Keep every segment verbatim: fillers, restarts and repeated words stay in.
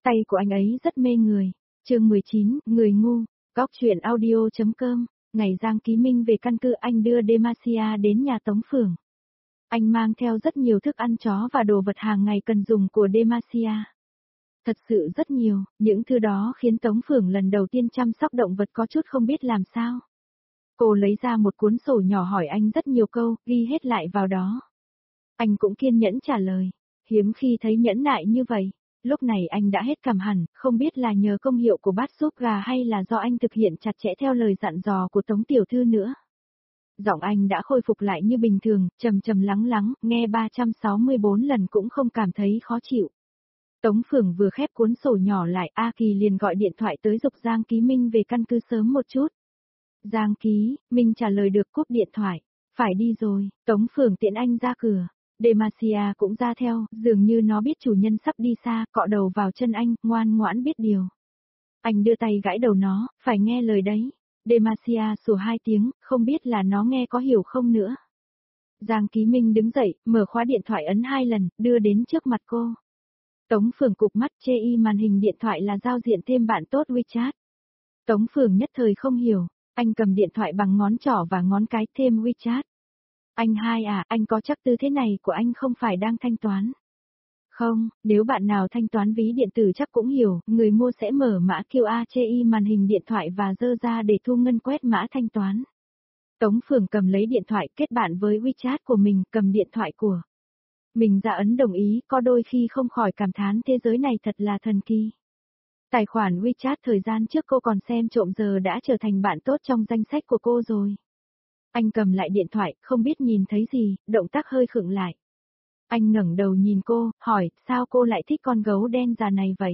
Tay của anh ấy rất mê người. Chương mười chín, người ngu. Góc truyện audio chấm com. Ngày Giang Ký Minh về căn cứ anh đưa Demacia đến nhà Tống Phường. Anh mang theo rất nhiều thức ăn chó và đồ vật hàng ngày cần dùng của Demacia. Thật sự rất nhiều, những thứ đó khiến Tống Phường lần đầu tiên chăm sóc động vật có chút không biết làm sao. Cô lấy ra một cuốn sổ nhỏ hỏi anh rất nhiều câu, ghi hết lại vào đó. Anh cũng kiên nhẫn trả lời, hiếm khi thấy nhẫn nại như vậy. Lúc này anh đã hết cằm hẳn, không biết là nhờ công hiệu của bát súp gà hay là do anh thực hiện chặt chẽ theo lời dặn dò của Tống Tiểu Thư nữa. Giọng anh đã khôi phục lại như bình thường, trầm trầm lắng lắng, nghe ba trăm sáu mươi bốn lần cũng không cảm thấy khó chịu. Tống Phường vừa khép cuốn sổ nhỏ lại, A Kỳ liền gọi điện thoại tới giục Giang Ký Minh về căn cứ sớm một chút. Giang Ký Minh trả lời được cúp điện thoại. Phải đi rồi, Tống Phường tiễn anh ra cửa. Demacia cũng ra theo, dường như nó biết chủ nhân sắp đi xa, cọ đầu vào chân anh, ngoan ngoãn biết điều. Anh đưa tay gãi đầu nó, phải nghe lời đấy. Demacia sủa hai tiếng, không biết là nó nghe có hiểu không nữa. Giang Ký Minh đứng dậy, mở khóa điện thoại ấn hai lần, đưa đến trước mặt cô. Tống Phường cụp mắt chê y màn hình điện thoại là giao diện thêm bạn tốt WeChat. Tống Phường nhất thời không hiểu, anh cầm điện thoại bằng ngón trỏ và ngón cái thêm WeChat. Anh hai à, anh có chắc tư thế này của anh không phải đang thanh toán. Không, nếu bạn nào thanh toán ví điện tử chắc cũng hiểu, người mua sẽ mở mã quy rờ chê i màn hình điện thoại và dơ ra để thu ngân quét mã thanh toán. Tống Phường cầm lấy điện thoại kết bạn với WeChat của mình, cầm điện thoại của mình ra ấn đồng ý, có đôi khi không khỏi cảm thán thế giới này thật là thần kỳ. Tài khoản WeChat thời gian trước cô còn xem trộm giờ đã trở thành bạn tốt trong danh sách của cô rồi. Anh cầm lại điện thoại, không biết nhìn thấy gì, động tác hơi khựng lại. Anh ngẩng đầu nhìn cô, hỏi, sao cô lại thích con gấu đen già này vậy?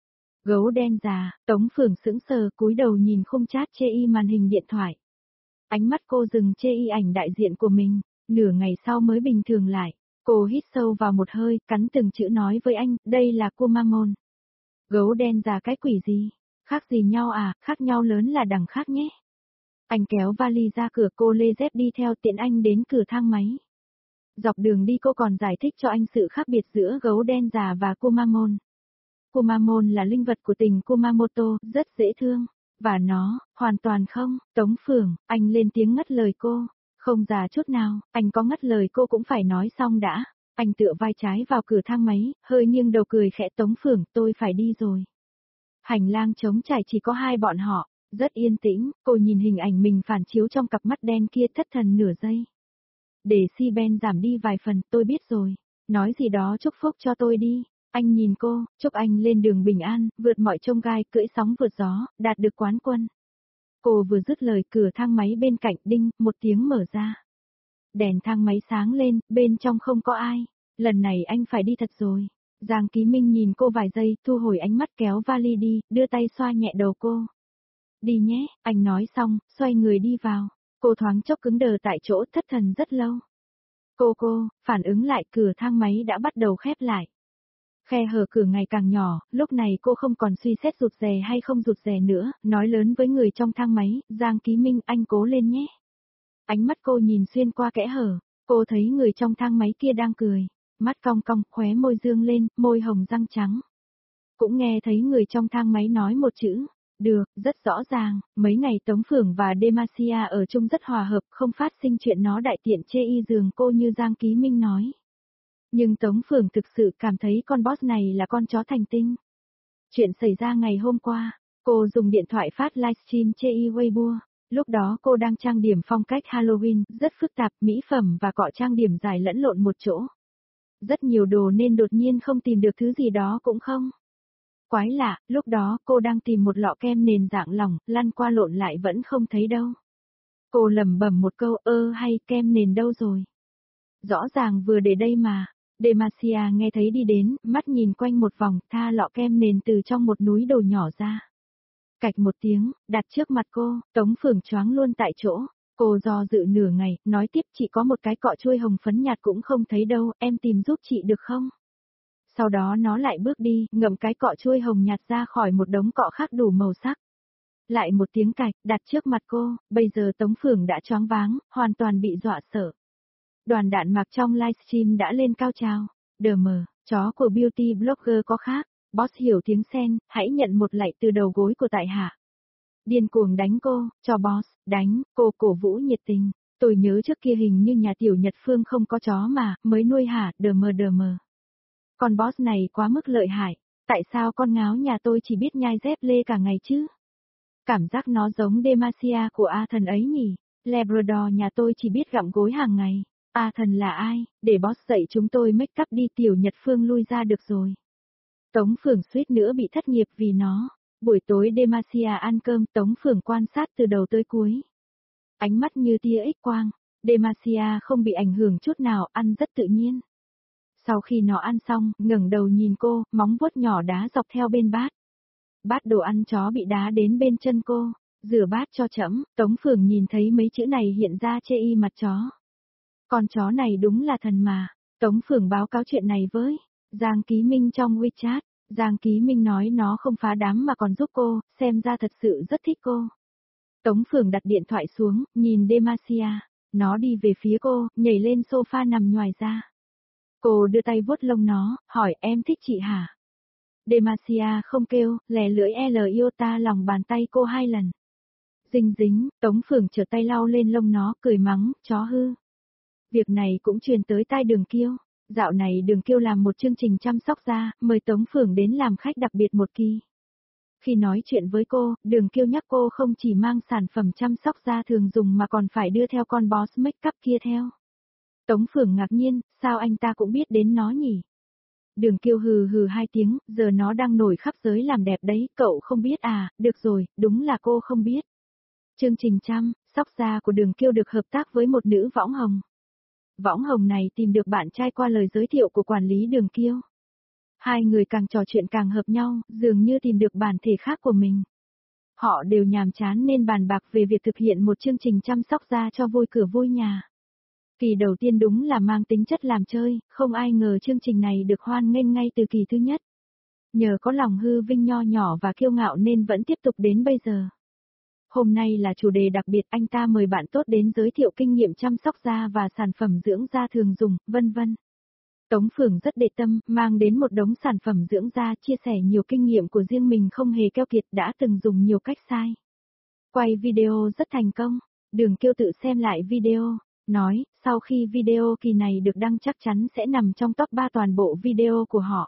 Gấu đen già, Tống Phường sững sờ, cúi đầu nhìn khung chat chê y màn hình điện thoại. Ánh mắt cô dừng chê y ảnh đại diện của mình, nửa ngày sau mới bình thường lại. Cô hít sâu vào một hơi, cắn từng chữ nói với anh, đây là Kumamon. Gấu đen già cái quỷ gì? Khác gì nhau à, khác nhau lớn là đằng khác nhé. Anh kéo vali ra cửa, cô lê dép đi theo tiện anh đến cửa thang máy. Dọc đường đi cô còn giải thích cho anh sự khác biệt giữa gấu đen già và Kumamon. Kumamon là linh vật của tỉnh Kumamoto, rất dễ thương. Và nó, hoàn toàn không, Tống Phường, anh lên tiếng ngắt lời cô. Không già chút nào, anh có ngắt lời cô cũng phải nói xong đã. Anh tựa vai trái vào cửa thang máy, hơi nghiêng đầu cười khẽ. Tống Phường, tôi phải đi rồi. Hành lang trống trải chỉ có hai bọn họ. Rất yên tĩnh, cô nhìn hình ảnh mình phản chiếu trong cặp mắt đen kia thất thần nửa giây. Để si ben giảm đi vài phần, tôi biết rồi. Nói gì đó chúc phúc cho tôi đi. Anh nhìn cô, chúc anh lên đường bình an, vượt mọi chông gai, cưỡi sóng vượt gió, đạt được quán quân. Cô vừa dứt lời, cửa thang máy bên cạnh đinh, một tiếng mở ra. Đèn thang máy sáng lên, bên trong không có ai. Lần này anh phải đi thật rồi. Giang Ký Minh nhìn cô vài giây, thu hồi ánh mắt kéo vali đi, đưa tay xoa nhẹ đầu cô. Đi nhé, anh nói xong, xoay người đi vào. Cô thoáng chốc cứng đờ tại chỗ, thất thần rất lâu. Cô cô, phản ứng lại, cửa thang máy đã bắt đầu khép lại. Khe hở cửa ngày càng nhỏ, lúc này cô không còn suy xét rụt rè hay không rụt rè nữa, nói lớn với người trong thang máy, Giang Ký Minh, anh cố lên nhé. Ánh mắt cô nhìn xuyên qua kẽ hở, cô thấy người trong thang máy kia đang cười, mắt cong cong, khóe môi dương lên, môi hồng răng trắng. Cũng nghe thấy người trong thang máy nói một chữ. Được, rất rõ ràng, mấy ngày Tống Phường và Demacia ở chung rất hòa hợp, không phát sinh chuyện nó đại tiện chê y giường cô như Giang Ký Minh nói. Nhưng Tống Phường thực sự cảm thấy con boss này là con chó thành tinh. Chuyện xảy ra ngày hôm qua, cô dùng điện thoại phát livestream chê y Weibo, lúc đó cô đang trang điểm phong cách Halloween, rất phức tạp, mỹ phẩm và cọ trang điểm dài lẫn lộn một chỗ. Rất nhiều đồ nên đột nhiên không tìm được thứ gì đó cũng không. Quái lạ, lúc đó cô đang tìm một lọ kem nền dạng lỏng, lăn qua lộn lại vẫn không thấy đâu. Cô lẩm bẩm một câu, ơ hay kem nền đâu rồi? Rõ ràng vừa để đây mà. Demacia nghe thấy đi đến, mắt nhìn quanh một vòng, tha lọ kem nền từ trong một núi đồ nhỏ ra. Cạch một tiếng, đặt trước mặt cô, Tống Phường choáng luôn tại chỗ. Cô do dự nửa ngày, nói tiếp, chị có một cái cọ chuôi hồng phấn nhạt cũng không thấy đâu, em tìm giúp chị được không? Sau đó nó lại bước đi, ngậm cái cọ chuôi hồng nhạt ra khỏi một đống cọ khác đủ màu sắc. Lại một tiếng cạch, đặt trước mặt cô, bây giờ Tống Phường đã choáng váng, hoàn toàn bị dọa sợ. Đoàn đạn mạc trong livestream đã lên cao trào. Đờ mờ, chó của beauty blogger có khác. Boss hiểu tiếng sen, hãy nhận một lạy từ đầu gối của tại hạ. Điên cuồng đánh cô, cho boss, đánh, cô cổ vũ nhiệt tình. Tôi nhớ trước kia hình như nhà tiểu Nhật Phương không có chó mà, mới nuôi hả, đờ mờ đờ mờ. Con boss này quá mức lợi hại, tại sao con ngáo nhà tôi chỉ biết nhai dép lê cả ngày chứ? Cảm giác nó giống Demacia của A thần ấy nhỉ, Labrador nhà tôi chỉ biết gặm gối hàng ngày. A thần là ai, để boss dạy chúng tôi make up đi tiểu Nhật Phương lui ra được rồi. Tống Phường suýt nữa bị thất nghiệp vì nó. Buổi tối Demacia ăn cơm, Tống Phường quan sát từ đầu tới cuối. Ánh mắt như tia X quang, Demacia không bị ảnh hưởng chút nào, ăn rất tự nhiên. Sau khi nó ăn xong, ngẩng đầu nhìn cô, móng vuốt nhỏ đá dọc theo bên bát. Bát đồ ăn chó bị đá đến bên chân cô, rửa bát cho trẫm. Tống Phường nhìn thấy mấy chữ này hiện ra chê y mặt chó. Con chó này đúng là thần mà. Tống Phường báo cáo chuyện này với Giang Ký Minh trong WeChat. Giang Ký Minh nói nó không phá đám mà còn giúp cô, xem ra thật sự rất thích cô. Tống Phường đặt điện thoại xuống, nhìn Demacia. Nó đi về phía cô, nhảy lên sofa nằm nhoài ra. Cô đưa tay vuốt lông nó, hỏi em thích chị hả? Demacia không kêu, lè lưỡi L iota lòng bàn tay cô hai lần. Dinh dính, Tống Phường trở tay lau lên lông nó, cười mắng, chó hư. Việc này cũng truyền tới tai Đường Kiêu. Dạo này Đường Kiêu làm một chương trình chăm sóc da, mời Tống Phường đến làm khách đặc biệt một kỳ. Khi nói chuyện với cô, Đường Kiêu nhắc cô không chỉ mang sản phẩm chăm sóc da thường dùng mà còn phải đưa theo con boss make up kia theo. Tống Phường ngạc nhiên, sao anh ta cũng biết đến nó nhỉ? Đường Kiêu hừ hừ hai tiếng, giờ nó đang nổi khắp giới làm đẹp đấy, cậu không biết à, được rồi, đúng là cô không biết. Chương trình chăm sóc da của Đường Kiêu được hợp tác với một nữ võng hồng. Võng hồng này tìm được bạn trai qua lời giới thiệu của quản lý Đường Kiêu. Hai người càng trò chuyện càng hợp nhau, dường như tìm được bản thể khác của mình. Họ đều nhàm chán nên bàn bạc về việc thực hiện một chương trình chăm sóc da cho vui cửa vui nhà. Kỳ đầu tiên đúng là mang tính chất làm chơi, không ai ngờ chương trình này được hoan nghênh ngay từ kỳ thứ nhất. Nhờ có lòng hư vinh nho nhỏ và kiêu ngạo nên vẫn tiếp tục đến bây giờ. Hôm nay là chủ đề đặc biệt, anh ta mời bạn tốt đến giới thiệu kinh nghiệm chăm sóc da và sản phẩm dưỡng da thường dùng, vân vân. Tống Phường rất để tâm, mang đến một đống sản phẩm dưỡng da, chia sẻ nhiều kinh nghiệm của riêng mình không hề keo kiệt, đã từng dùng nhiều cách sai. Quay video rất thành công, Đường Kiêu tự xem lại video, nói, sau khi video kỳ này được đăng chắc chắn sẽ nằm trong top ba toàn bộ video của họ.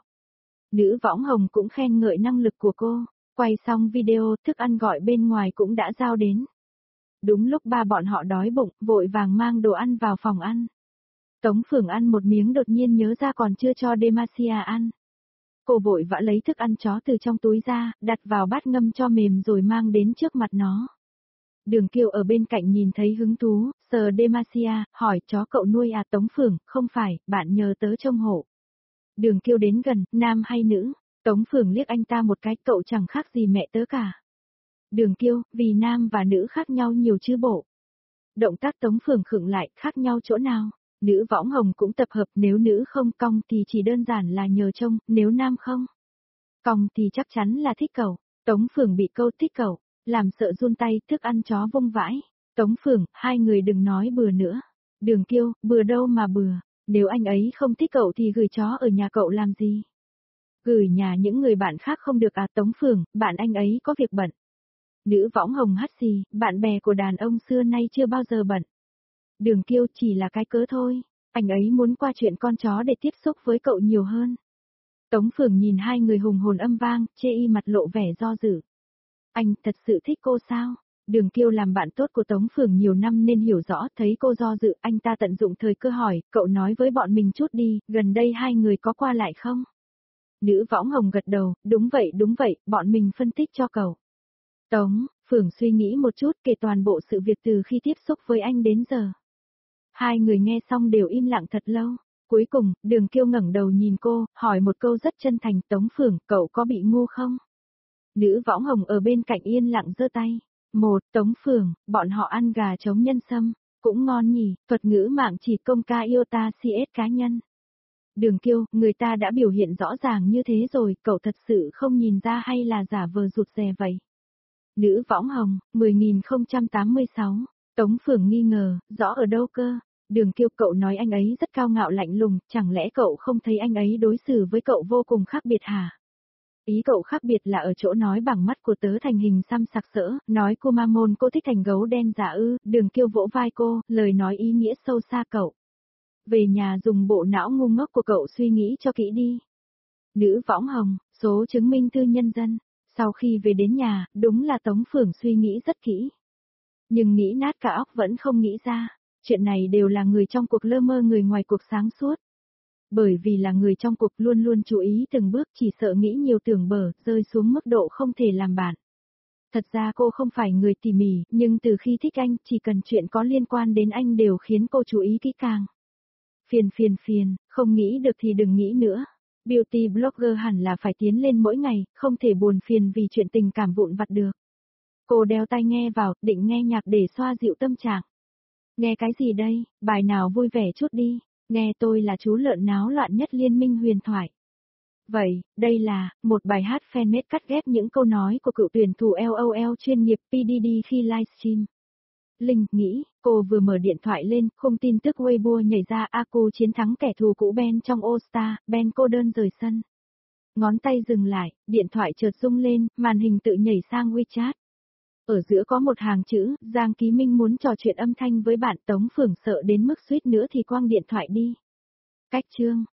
Nữ võng hồng cũng khen ngợi năng lực của cô, quay xong video, thức ăn gọi bên ngoài cũng đã giao đến. Đúng lúc ba bọn họ đói bụng, vội vàng mang đồ ăn vào phòng ăn. Tống Phường ăn một miếng đột nhiên nhớ ra còn chưa cho Demacia ăn. Cô vội vã lấy thức ăn chó từ trong túi ra, đặt vào bát ngâm cho mềm rồi mang đến trước mặt nó. Đường Kiêu ở bên cạnh nhìn thấy hứng thú, sờ Demacia, hỏi chó cậu nuôi à? Tống Phường, không phải, bạn nhờ tớ trông hộ. Đường Kiêu đến gần, nam hay nữ? Tống Phường liếc anh ta một cái, cậu chẳng khác gì mẹ tớ cả. Đường Kiêu, vì nam và nữ khác nhau nhiều chứ bộ. Động tác Tống Phường khựng lại, khác nhau chỗ nào? Nữ võng hồng cũng tập hợp, nếu nữ không cong thì chỉ đơn giản là nhờ trông, nếu nam không cong thì chắc chắn là thích cậu. Tống Phường bị câu thích cậu, làm sợ run tay, thức ăn chó vung vãi. Tống Phường, hai người đừng nói bừa nữa. Đường Kiêu, bừa đâu mà bừa, nếu anh ấy không thích cậu thì gửi chó ở nhà cậu làm gì? Gửi nhà những người bạn khác không được à? Tống Phường, bạn anh ấy có việc bận. Nữ võng hồng hắt xì, bạn bè của đàn ông xưa nay chưa bao giờ bận. Đường Kiêu, chỉ là cái cớ thôi, anh ấy muốn qua chuyện con chó để tiếp xúc với cậu nhiều hơn. Tống Phường nhìn hai người hùng hồn âm vang, chê y mặt lộ vẻ do dự. Anh thật sự thích cô sao? Đường Kiêu làm bạn tốt của Tống Phường nhiều năm nên hiểu rõ, thấy cô do dự, anh ta tận dụng thời cơ hỏi, cậu nói với bọn mình chút đi, gần đây hai người có qua lại không? Nữ võng hồng gật đầu, đúng vậy đúng vậy, bọn mình phân tích cho cậu. Tống Phường suy nghĩ một chút, kể toàn bộ sự việc từ khi tiếp xúc với anh đến giờ. Hai người nghe xong đều im lặng thật lâu. Cuối cùng, Đường Kiêu ngẩng đầu nhìn cô, hỏi một câu rất chân thành, Tống Phường, cậu có bị ngu không? Nữ võng hồng ở bên cạnh yên lặng giơ tay. Một, Tống Phường, bọn họ ăn gà trống nhân sâm, cũng ngon nhỉ, thuật ngữ mạng chỉ công ca iota cs cá nhân. Đường Kiêu, người ta đã biểu hiện rõ ràng như thế rồi, cậu thật sự không nhìn ra hay là giả vờ rụt rè vậy? Nữ võng hồng, mười nghìn không trăm tám mươi sáu. Tống Phường nghi ngờ, rõ ở đâu cơ? Đường Kiêu, cậu nói anh ấy rất cao ngạo lạnh lùng, chẳng lẽ cậu không thấy anh ấy đối xử với cậu vô cùng khác biệt hả? Ý cậu khác biệt là ở chỗ nói bằng mắt của tớ thành hình xăm sặc sỡ, nói cô ma môn cô thích thành gấu đen giả ư, Đường Kiêu vỗ vai cô, lời nói ý nghĩa sâu xa cậu. Về nhà dùng bộ não ngu ngốc của cậu suy nghĩ cho kỹ đi. Nữ võng hồng, số chứng minh thư nhân dân. Sau khi về đến nhà, đúng là Tống Phưởng suy nghĩ rất kỹ. Nhưng nghĩ nát cả óc vẫn không nghĩ ra. Chuyện này đều là người trong cuộc lơ mơ người ngoài cuộc sáng suốt. Bởi vì là người trong cuộc luôn luôn chú ý từng bước chỉ sợ nghĩ nhiều tưởng bở, rơi xuống mức độ không thể làm bạn. Thật ra cô không phải người tỉ mỉ, nhưng từ khi thích anh, chỉ cần chuyện có liên quan đến anh đều khiến cô chú ý kỹ càng. Phiền phiền phiền, không nghĩ được thì đừng nghĩ nữa. Beauty blogger hẳn là phải tiến lên mỗi ngày, không thể buồn phiền vì chuyện tình cảm vụn vặt được. Cô đeo tai nghe vào, định nghe nhạc để xoa dịu tâm trạng. Nghe cái gì đây, bài nào vui vẻ chút đi, nghe tôi là chú lợn náo loạn nhất liên minh huyền thoại. Vậy, đây là, một bài hát fanmade cắt ghép những câu nói của cựu tuyển thủ LOL chuyên nghiệp pê đê đê khi livestream. Linh nghĩ, cô vừa mở điện thoại lên, không tin tức Weibo nhảy ra Aku chiến thắng kẻ thù cũ Ben trong All Star, Ben cô đơn rời sân. Ngón tay dừng lại, điện thoại chợt rung lên, màn hình tự nhảy sang WeChat. Ở giữa có một hàng chữ, Giang Ký Minh muốn trò chuyện âm thanh với bạn. Tống Phưởng sợ đến mức suýt nữa thì quăng điện thoại đi. Cách chương